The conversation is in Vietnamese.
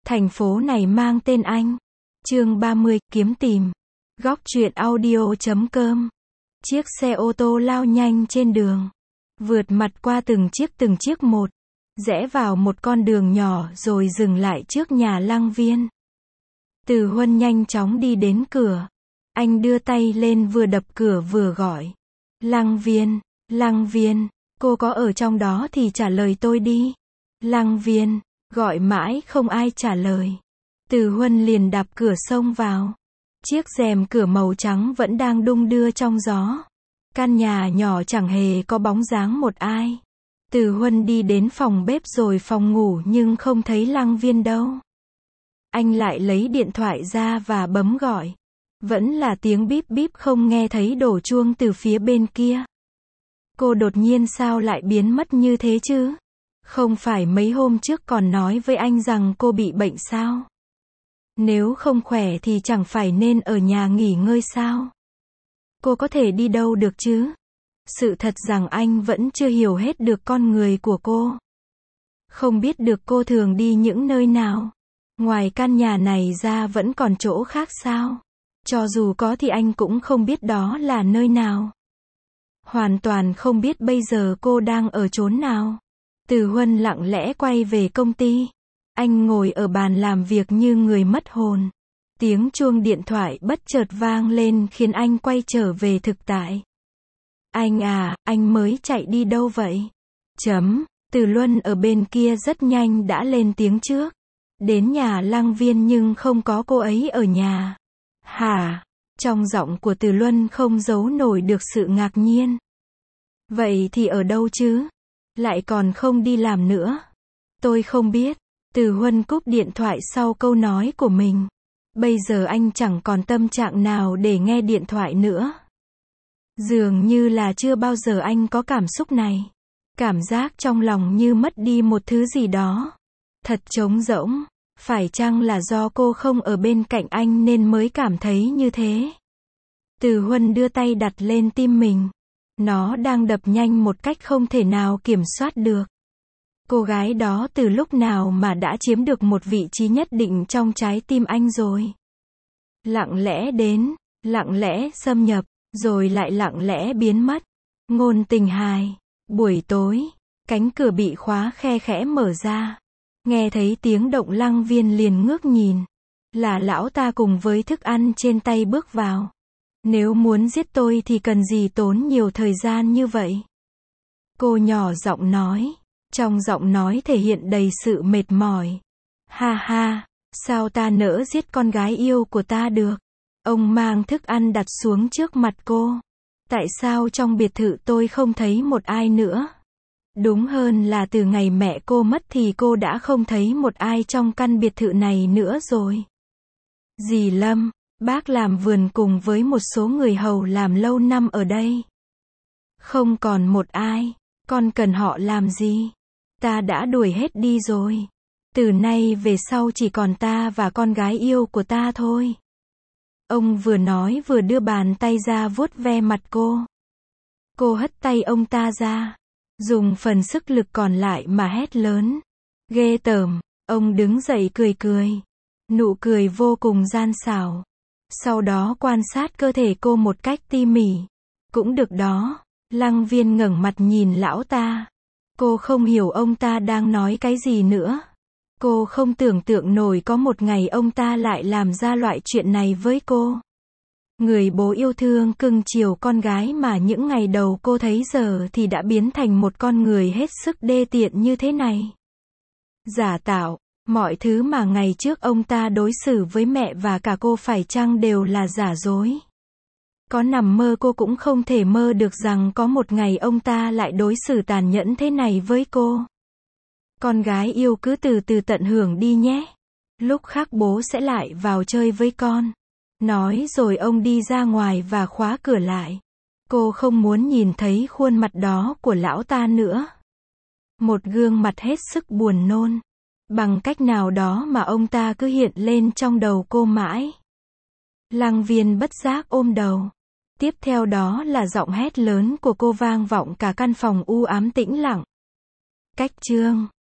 Thành phố này mang tên anh. Chương 30, kiếm tìm. Góc truyện audio.com. Chiếc xe ô tô lao nhanh trên đường, vượt mặt qua từng chiếc một, rẽ vào một con đường nhỏ rồi dừng lại trước nhà Lăng Viên. Từ Huân nhanh chóng đi đến cửa. Anh đưa tay lên vừa đập cửa vừa gọi. Lăng Viên, cô có ở trong đó thì trả lời tôi đi. Lăng Viên, gọi mãi không ai trả lời. Từ Huân liền đạp cửa xông vào. Chiếc rèm cửa màu trắng vẫn đang đung đưa trong gió. Căn nhà nhỏ chẳng hề có bóng dáng một ai. Từ Huân đi đến phòng bếp rồi phòng ngủ nhưng không thấy Lăng Viên đâu. Anh lại lấy điện thoại ra và bấm gọi. Vẫn là tiếng bíp bíp, không nghe thấy đổ chuông từ phía bên kia. Cô đột nhiên sao lại biến mất như thế chứ? Không phải mấy hôm trước còn nói với anh rằng cô bị bệnh sao? Nếu không khỏe thì chẳng phải nên ở nhà nghỉ ngơi sao? Cô có thể đi đâu được chứ? Sự thật rằng anh vẫn chưa hiểu hết được con người của cô. Không biết được cô thường đi những nơi nào. Ngoài căn nhà này ra vẫn còn chỗ khác sao? Cho dù có thì anh cũng không biết đó là nơi nào. Hoàn toàn không biết bây giờ cô đang ở chốn nào. Từ Huân lặng lẽ quay về công ty. Anh ngồi ở bàn làm việc như người mất hồn. Tiếng chuông điện thoại bất chợt vang lên khiến anh quay trở về thực tại. Anh à, anh mới chạy đi đâu vậy? Từ Luân ở bên kia rất nhanh đã lên tiếng trước. Đến nhà Lăng Viên nhưng không có cô ấy ở nhà. Hả? Trong giọng của Từ Luân không giấu nổi được sự ngạc nhiên. Vậy thì ở đâu chứ? Lại còn không đi làm nữa. Tôi không biết. Từ Huân cúp điện thoại sau câu nói của mình. Bây giờ anh chẳng còn tâm trạng nào để nghe điện thoại nữa. Dường như là chưa bao giờ anh có cảm xúc này. Cảm giác trong lòng như mất đi một thứ gì đó. Thật trống rỗng. Phải chăng là do cô không ở bên cạnh anh nên mới cảm thấy như thế? Từ Huân đưa tay đặt lên tim mình. Nó đang đập nhanh một cách không thể nào kiểm soát được. Cô gái đó từ lúc nào mà đã chiếm được một vị trí nhất định trong trái tim anh rồi. Lặng lẽ đến, lặng lẽ xâm nhập, rồi lại lặng lẽ biến mất. Ngôn Tình hài. Buổi tối, cánh cửa bị khóa khe khẽ mở ra. Nghe thấy tiếng động Lăng Viên liền ngước nhìn. Là lão ta cùng với thức ăn trên tay bước vào. Nếu muốn giết tôi thì cần gì tốn nhiều thời gian như vậy? Cô nhỏ giọng nói. Trong giọng nói thể hiện đầy sự mệt mỏi. Ha ha, sao ta nỡ giết con gái yêu của ta được? Ông mang thức ăn đặt xuống trước mặt cô. Tại sao trong biệt thự tôi không thấy một ai nữa? Đúng hơn là từ ngày mẹ cô mất thì cô đã không thấy một ai trong căn biệt thự này nữa rồi. Dì Lâm, bác làm vườn cùng với một số người hầu làm lâu năm ở đây. Không còn một ai, con cần họ làm gì? Ta đã đuổi hết đi rồi. Từ nay về sau chỉ còn ta và con gái yêu của ta thôi. Ông vừa nói vừa đưa bàn tay ra vuốt ve mặt cô. Cô hất tay ông ta ra. Dùng phần sức lực còn lại mà hét lớn. Ghê tởm. Ông đứng dậy cười cười. Nụ cười vô cùng gian xảo. Sau đó quan sát cơ thể cô một cách tỉ mỉ. Cũng được đó. Lăng Viên ngẩng mặt nhìn lão ta. Cô không hiểu ông ta đang nói cái gì nữa. Cô không tưởng tượng nổi có một ngày ông ta lại làm ra loại chuyện này với cô. Người bố yêu thương cưng chiều con gái mà những ngày đầu cô thấy giờ thì đã biến thành một con người hết sức đê tiện như thế này. Giả tạo, mọi thứ mà ngày trước ông ta đối xử với mẹ và cả cô phải chăng đều là giả dối. Có nằm mơ cô cũng không thể mơ được rằng có một ngày ông ta lại đối xử tàn nhẫn thế này với cô. Con gái yêu cứ từ từ tận hưởng đi nhé. Lúc khác bố sẽ lại vào chơi với con. Nói rồi ông đi ra ngoài và khóa cửa lại. Cô không muốn nhìn thấy khuôn mặt đó của lão ta nữa. Một gương mặt hết sức buồn nôn. Bằng cách nào đó mà ông ta cứ hiện lên trong đầu cô mãi. Lăng Viên bất giác ôm đầu. Tiếp theo đó là giọng hét lớn của cô vang vọng cả căn phòng u ám tĩnh lặng. Cách chương